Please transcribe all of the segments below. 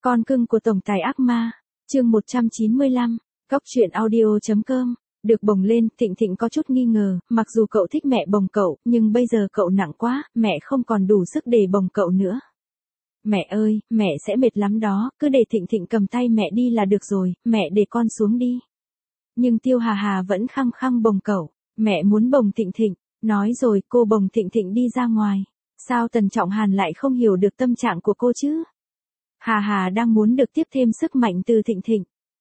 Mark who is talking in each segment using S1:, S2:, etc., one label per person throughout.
S1: Con cưng của tổng tài ác ma, chương 195, Cóc truyện audio.com. Được bồng lên, Thịnh Thịnh có chút nghi ngờ, mặc dù cậu thích mẹ bồng cậu, nhưng bây giờ cậu nặng quá, mẹ không còn đủ sức để bồng cậu nữa. Mẹ ơi, mẹ sẽ mệt lắm đó, cứ để Thịnh Thịnh cầm tay mẹ đi là được rồi, mẹ để con xuống đi. Nhưng Tiêu Hà Hà vẫn khăng khăng bồng cậu, mẹ muốn bồng Thịnh Thịnh, nói rồi cô bồng Thịnh Thịnh đi ra ngoài. Sao Tần Trọng Hàn lại không hiểu được tâm trạng của cô chứ? Hà Hà đang muốn được tiếp thêm sức mạnh từ Thịnh Thịnh.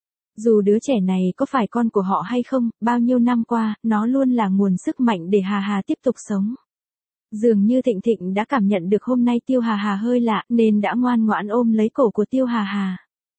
S1: Dù đứa trẻ này có phải con của họ hay không, bao nhiêu năm qua, nó luôn là nguồn sức mạnh để Hà Hà tiếp tục sống. Dường như Thịnh Thịnh đã cảm nhận được hôm nay Tiêu Hà Hà hơi lạ, nên đã ngoan ngoãn ôm lấy cổ của Tiêu Hà Hà.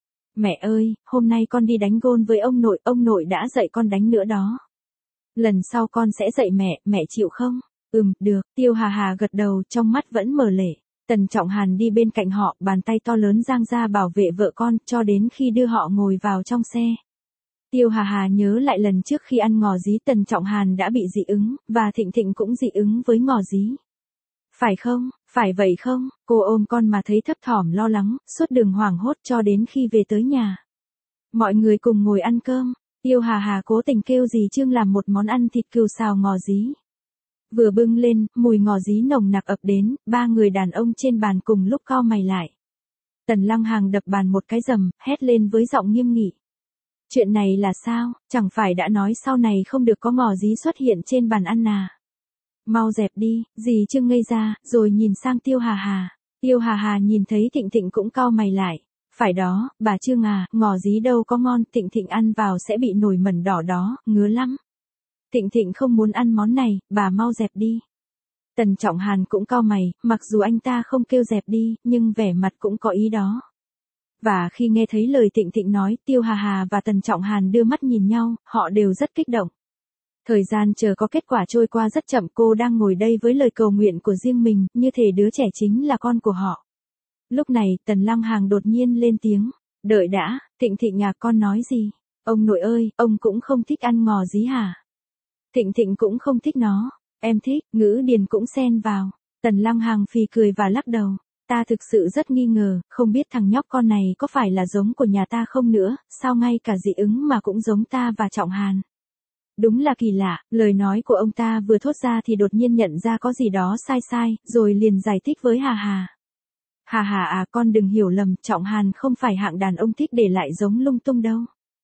S1: Mẹ ơi, hôm nay con đi đánh gôn với ông nội đã dạy con đánh nữa đó. Lần sau con sẽ dạy mẹ chịu không? Được, Tiêu Hà Hà gật đầu, trong mắt vẫn mở lệ. Tần Trọng Hàn đi bên cạnh họ, bàn tay to lớn giang ra bảo vệ vợ con, cho đến khi đưa họ ngồi vào trong xe. Tiêu Hà Hà nhớ lại lần trước khi ăn ngò dí Tần Trọng Hàn đã bị dị ứng, và Thịnh Thịnh cũng dị ứng với ngò dí. Phải không, phải vậy không? Cô ôm con mà thấy thấp thỏm lo lắng, suốt đường hoảng hốt cho đến khi về tới nhà. Mọi người cùng ngồi ăn cơm, Tiêu Hà Hà cố tình kêu dì Trương làm một món ăn thịt cừu xào ngò dí. Vừa bưng lên, mùi ngò dí nồng nặc ập đến, ba người đàn ông trên bàn cùng lúc cau mày lại. Tần Lăng Hàng đập bàn một cái rầm, hét lên với giọng nghiêm nghị. Chuyện này là sao, chẳng phải đã nói sau này không được có ngò dí xuất hiện trên bàn ăn à? Mau dẹp đi, dì Trương ngây ra, rồi nhìn sang Tiêu Hà Hà. Tiêu Hà Hà nhìn thấy Thịnh Thịnh cũng cau mày lại. Phải đó, bà Trương à, ngò dí đâu có ngon, Thịnh Thịnh ăn vào sẽ bị nổi mẩn đỏ đó, ngứa lắm. Thịnh Thịnh không muốn ăn món này, bà mau dẹp đi. Tần Trọng Hàn cũng cau mày, mặc dù anh ta không kêu dẹp đi, nhưng vẻ mặt cũng có ý đó. Và khi nghe thấy lời Thịnh Thịnh nói, Tiêu Hà Hà và Tần Trọng Hàn đưa mắt nhìn nhau, họ đều rất kích động. Thời gian chờ có kết quả trôi qua rất chậm, cô đang ngồi đây với lời cầu nguyện của riêng mình, như thể đứa trẻ chính là con của họ. Lúc này, Tần Lăng Hàng đột nhiên lên tiếng. Đợi đã, Thịnh Thịnh nhà con nói gì? Ông nội ơi, ông cũng không thích ăn ngò dí hả? Thịnh Thịnh cũng không thích nó. Em thích, Ngữ Điền cũng xen vào. Tần Lăng Hàng phì cười và lắc đầu. Ta thực sự rất nghi ngờ, không biết thằng nhóc con này có phải là giống của nhà ta không nữa, sao ngay cả dị ứng mà cũng giống ta và Trọng Hàn. Đúng là kỳ lạ, lời nói của ông ta vừa thốt ra thì đột nhiên nhận ra có gì đó sai, rồi liền giải thích với Hà Hà. Hà Hà à, con đừng hiểu lầm, Trọng Hàn không phải hạng đàn ông thích để lại giống lung tung đâu.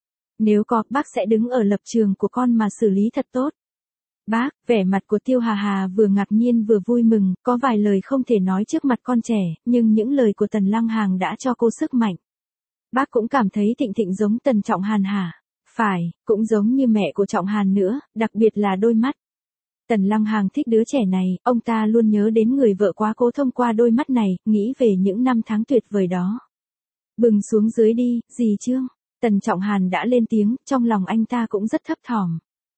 S1: Nếu có, bác sẽ đứng ở lập trường của con mà xử lý thật tốt. Bác, vẻ mặt của Tiêu Hà Hà vừa ngạc nhiên vừa vui mừng, có vài lời không thể nói trước mặt con trẻ, nhưng những lời của Tần Lăng Hàng đã cho cô sức mạnh. Bác cũng cảm thấy Thịnh Thịnh giống Tần Trọng Hàn hả? Phải, cũng giống như mẹ của Trọng Hàn nữa, đặc biệt là đôi mắt. Tần Lăng Hàng thích đứa trẻ này, ông ta luôn nhớ đến người vợ quá cố thông qua đôi mắt này, nghĩ về những năm tháng tuyệt vời đó. Bừng xuống dưới đi, dì Trương. Tần Trọng Hàn đã lên tiếng, trong lòng anh ta cũng rất thấp thỏm.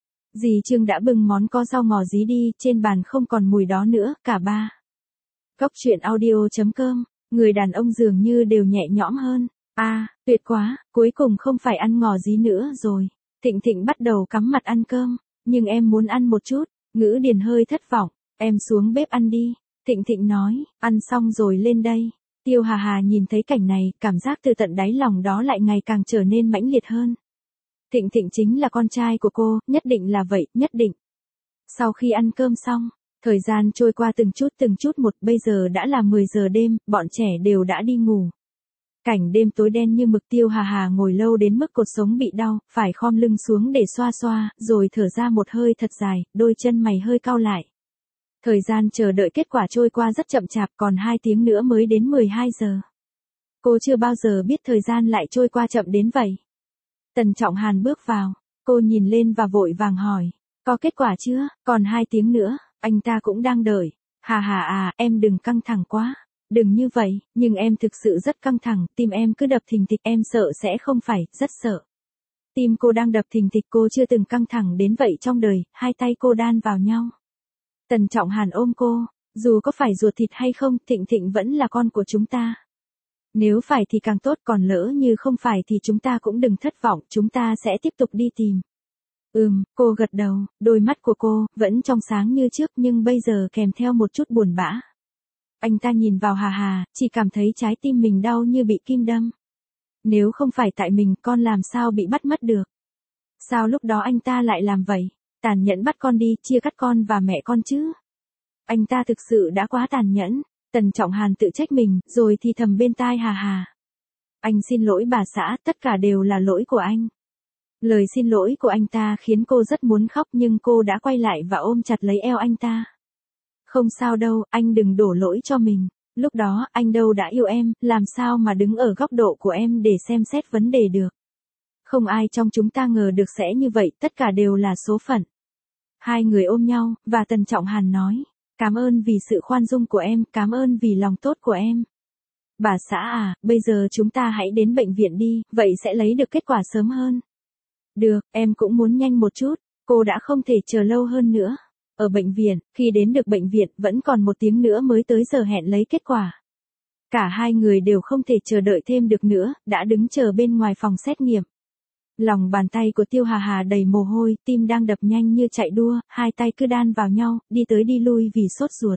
S1: Dì Trương đã bưng món có rau ngò dí đi, trên bàn không còn mùi đó nữa, cả ba. Cóc truyện audio.com, người đàn ông dường như đều nhẹ nhõm hơn. Tuyệt quá, cuối cùng không phải ăn ngò dí nữa rồi. Thịnh Thịnh bắt đầu cắm mặt ăn cơm, nhưng em muốn ăn một chút. Ngữ Điền hơi thất vọng, em xuống bếp ăn đi. Thịnh Thịnh nói, ăn xong rồi lên đây. Tiêu Hà Hà nhìn thấy cảnh này, cảm giác từ tận đáy lòng đó lại ngày càng trở nên mãnh liệt hơn. Thịnh Thịnh chính là con trai của cô, nhất định là vậy, nhất định. Sau khi ăn cơm xong, thời gian trôi qua từng chút một, bây giờ đã là 10 giờ đêm, bọn trẻ đều đã đi ngủ. Cảnh đêm tối đen như mực, Tiêu Hà Hà ngồi lâu đến mức cột sống bị đau, phải khom lưng xuống để xoa, rồi thở ra một hơi thật dài, đôi chân mày hơi cau lại. Thời gian chờ đợi kết quả trôi qua rất chậm chạp, còn 2 tiếng nữa mới đến 12 giờ. Cô chưa bao giờ biết thời gian lại trôi qua chậm đến vậy. Tần Trọng Hàn bước vào, cô nhìn lên và vội vàng hỏi, có kết quả chưa, còn 2 tiếng nữa, anh ta cũng đang đợi. Hà Hà à, em đừng căng thẳng quá, đừng như vậy, nhưng em thực sự rất căng thẳng, tim em cứ đập thình thịch, em sợ sẽ không phải, rất sợ. Tim cô đang đập thình thịch, cô chưa từng căng thẳng đến vậy trong đời, hai tay cô đan vào nhau. Tần Trọng Hàn ôm cô, dù có phải ruột thịt hay không, Thịnh Thịnh vẫn là con của chúng ta. Nếu phải thì càng tốt, còn lỡ như không phải thì chúng ta cũng đừng thất vọng, chúng ta sẽ tiếp tục đi tìm. Cô gật đầu, đôi mắt của cô vẫn trong sáng như trước nhưng bây giờ kèm theo một chút buồn bã. Anh ta nhìn vào Hà Hà, chỉ cảm thấy trái tim mình đau như bị kim đâm. Nếu không phải tại mình, con làm sao bị bắt mất được? Sao lúc đó anh ta lại làm vậy? Tàn nhẫn bắt con đi, chia cắt con và mẹ con chứ? Anh ta thực sự đã quá tàn nhẫn. Tần Trọng Hàn tự trách mình, rồi thì thầm bên tai Hà Hà. Anh xin lỗi bà xã, tất cả đều là lỗi của anh. Lời xin lỗi của anh ta khiến cô rất muốn khóc nhưng cô đã quay lại và ôm chặt lấy eo anh ta. Không sao đâu, anh đừng đổ lỗi cho mình. Lúc đó, anh đâu đã yêu em, làm sao mà đứng ở góc độ của em để xem xét vấn đề được. Không ai trong chúng ta ngờ được sẽ như vậy, tất cả đều là số phận. Hai người ôm nhau, và Tần Trọng Hàn nói. Cảm ơn vì sự khoan dung của em, cảm ơn vì lòng tốt của em. Bà xã à, bây giờ chúng ta hãy đến bệnh viện đi, vậy sẽ lấy được kết quả sớm hơn. Được, em cũng muốn nhanh một chút, cô đã không thể chờ lâu hơn nữa. Ở bệnh viện, khi đến được bệnh viện vẫn còn 1 tiếng nữa mới tới giờ hẹn lấy kết quả. Cả hai người đều không thể chờ đợi thêm được nữa, đã đứng chờ bên ngoài phòng xét nghiệm. Lòng bàn tay của Tiêu Hà Hà đầy mồ hôi, tim đang đập nhanh như chạy đua, hai tay cứ đan vào nhau, đi tới đi lui vì sốt ruột.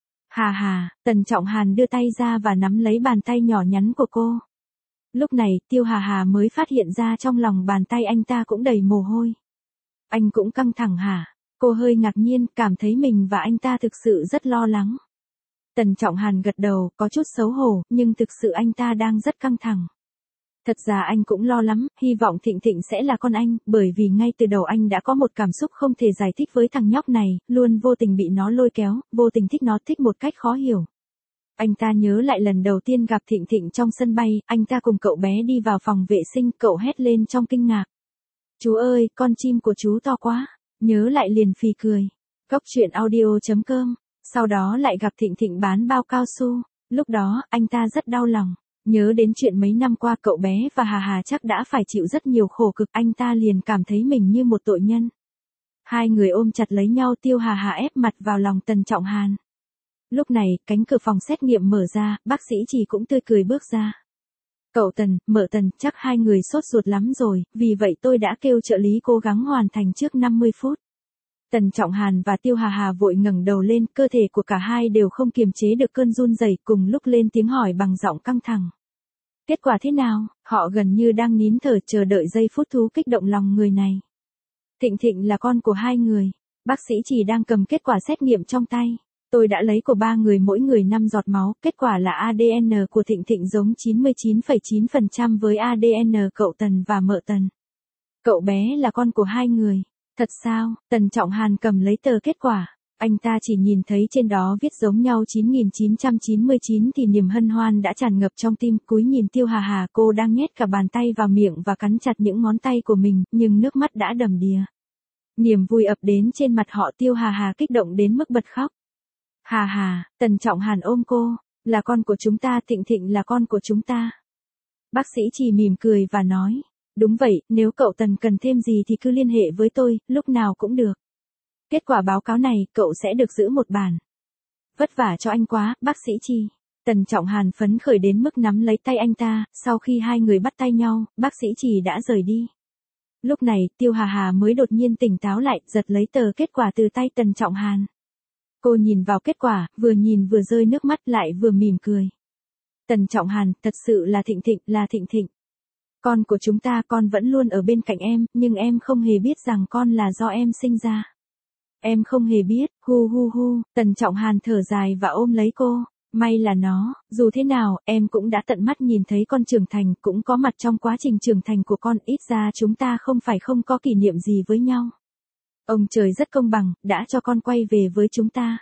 S1: Hà Hà, Tần Trọng Hàn đưa tay ra và nắm lấy bàn tay nhỏ nhắn của cô. Lúc này, Tiêu Hà Hà mới phát hiện ra trong lòng bàn tay anh ta cũng đầy mồ hôi. Anh cũng căng thẳng hả? Cô hơi ngạc nhiên, cảm thấy mình và anh ta thực sự rất lo lắng. Tần Trọng Hàn gật đầu, có chút xấu hổ, nhưng thực sự anh ta đang rất căng thẳng. Thật ra anh cũng lo lắm, hy vọng Thịnh Thịnh sẽ là con anh, bởi vì ngay từ đầu anh đã có một cảm xúc không thể giải thích với thằng nhóc này, luôn vô tình bị nó lôi kéo, vô tình thích nó thích một cách khó hiểu. Anh ta nhớ lại lần đầu tiên gặp Thịnh Thịnh trong sân bay, anh ta cùng cậu bé đi vào phòng vệ sinh, cậu hét lên trong kinh ngạc. Chú ơi, con chim của chú to quá, nhớ lại liền phì cười. Góc truyện audio.com, sau đó lại gặp Thịnh Thịnh bán bao cao su, lúc đó anh ta rất đau lòng. Nhớ đến chuyện mấy năm qua cậu bé và Hà Hà chắc đã phải chịu rất nhiều khổ cực, anh ta liền cảm thấy mình như một tội nhân. Hai người ôm chặt lấy nhau, Tiêu Hà Hà ép mặt vào lòng Tần Trọng Hàn. Lúc này, cánh cửa phòng xét nghiệm mở ra, bác sĩ Trì cũng tươi cười bước ra. Cậu Tần, mợ Tần, chắc hai người sốt ruột lắm rồi, vì vậy tôi đã kêu trợ lý cố gắng hoàn thành trước 50 phút. Tần Trọng Hàn và Tiêu Hà Hà vội ngẩng đầu lên, cơ thể của cả hai đều không kiềm chế được cơn run rẩy, cùng lúc lên tiếng hỏi bằng giọng căng thẳng. Kết quả thế nào? Họ gần như đang nín thở chờ đợi giây phút thú kích động lòng người này. Thịnh Thịnh là con của hai người. Bác sĩ chỉ đang cầm kết quả xét nghiệm trong tay. Tôi đã lấy của 3 người mỗi người 5 giọt máu, kết quả là ADN của Thịnh Thịnh giống 99,9% với ADN cậu Tần và mợ Tần. Cậu bé là con của hai người. Thật sao? Tần Trọng Hàn cầm lấy tờ kết quả. Anh ta chỉ nhìn thấy trên đó viết giống nhau 9999 thì niềm hân hoan đã tràn ngập trong tim, cúi nhìn Tiêu Hà Hà, cô đang nhét cả bàn tay vào miệng và cắn chặt những ngón tay của mình, nhưng nước mắt đã đầm đìa. Niềm vui ập đến trên mặt họ, Tiêu Hà Hà kích động đến mức bật khóc. Hà Hà, Tần Trọng Hàn ôm cô, là con của chúng ta, Thịnh Thịnh là con của chúng ta. Bác sĩ chỉ mỉm cười và nói, đúng vậy, nếu cậu Tần cần thêm gì thì cứ liên hệ với tôi, lúc nào cũng được. Kết quả báo cáo này, cậu sẽ được giữ một bản. Vất vả cho anh quá, bác sĩ Chi. Tần Trọng Hàn phấn khởi đến mức nắm lấy tay anh ta, sau khi hai người bắt tay nhau, bác sĩ Chi đã rời đi. Lúc này, Tiêu Hà Hà mới đột nhiên tỉnh táo lại, giật lấy tờ kết quả từ tay Tần Trọng Hàn. Cô nhìn vào kết quả, vừa nhìn vừa rơi nước mắt lại vừa mỉm cười. Tần Trọng Hàn, thật sự là Thịnh Thịnh, là Thịnh Thịnh. Con của chúng ta, con vẫn luôn ở bên cạnh em, nhưng em không hề biết rằng con là do em sinh ra. Em không hề biết, hu hu hu, Tần Trọng Hàn thở dài và ôm lấy cô. May là nó, dù thế nào, em cũng đã tận mắt nhìn thấy con trưởng thành, cũng có mặt trong quá trình trưởng thành của con, ít ra chúng ta không phải không có kỷ niệm gì với nhau. Ông trời rất công bằng, đã cho con quay về với chúng ta.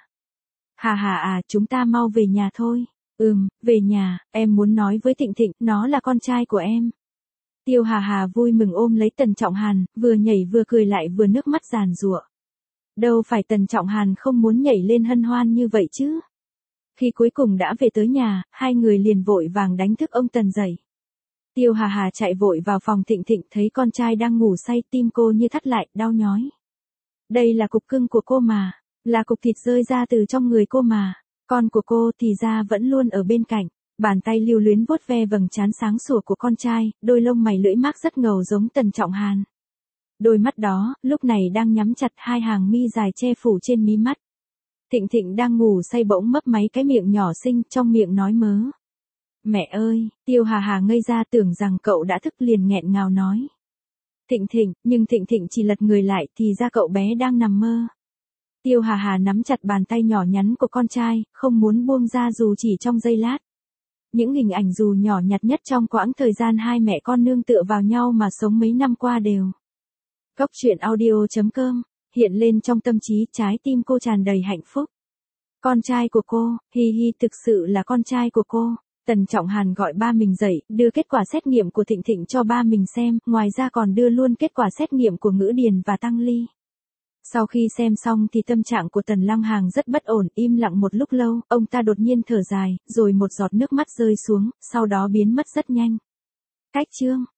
S1: Hà Hà à, chúng ta mau về nhà thôi. Về nhà, em muốn nói với Thịnh Thịnh, nó là con trai của em. Tiêu Hà Hà vui mừng ôm lấy Tần Trọng Hàn, vừa nhảy vừa cười lại vừa nước mắt giàn giụa. Đâu phải Tần Trọng Hàn không muốn nhảy lên hân hoan như vậy chứ. Khi cuối cùng đã về tới nhà, hai người liền vội vàng đánh thức ông Tần dậy. Tiêu Hà Hà chạy vội vào phòng Thịnh Thịnh, thấy con trai đang ngủ say, tim cô như thắt lại, đau nhói. Đây là cục cưng của cô mà, là cục thịt rơi ra từ trong người cô mà. Con của cô thì ra vẫn luôn ở bên cạnh. Bàn tay lưu luyến vuốt ve vầng trán sáng sủa của con trai, đôi lông mày lưỡi mác rất ngầu giống Tần Trọng Hàn. Đôi mắt đó, lúc này đang nhắm chặt, hai hàng mi dài che phủ trên mí mắt. Thịnh Thịnh đang ngủ say bỗng mấp máy cái miệng nhỏ xinh, trong miệng nói mớ. Mẹ ơi, Tiêu Hà Hà ngây ra tưởng rằng cậu đã thức liền nghẹn ngào nói. Thịnh Thịnh, nhưng Thịnh Thịnh chỉ lật người lại thì ra cậu bé đang nằm mơ. Tiêu Hà Hà nắm chặt bàn tay nhỏ nhắn của con trai, không muốn buông ra dù chỉ trong giây lát. Những hình ảnh dù nhỏ nhặt nhất trong quãng thời gian hai mẹ con nương tựa vào nhau mà sống mấy năm qua đều. Góc truyện audio.com, hiện lên trong tâm trí trái tim cô tràn đầy hạnh phúc. Con trai của cô, hi hi thực sự là con trai của cô. Tần Trọng Hàn gọi ba mình dậy, đưa kết quả xét nghiệm của Thịnh Thịnh cho ba mình xem, ngoài ra còn đưa luôn kết quả xét nghiệm của Ngữ Điền và Tăng Ly. Sau khi xem xong thì tâm trạng của Tần Lăng Hàng rất bất ổn, im lặng một lúc lâu, ông ta đột nhiên thở dài, rồi một giọt nước mắt rơi xuống, sau đó biến mất rất nhanh. Cách chương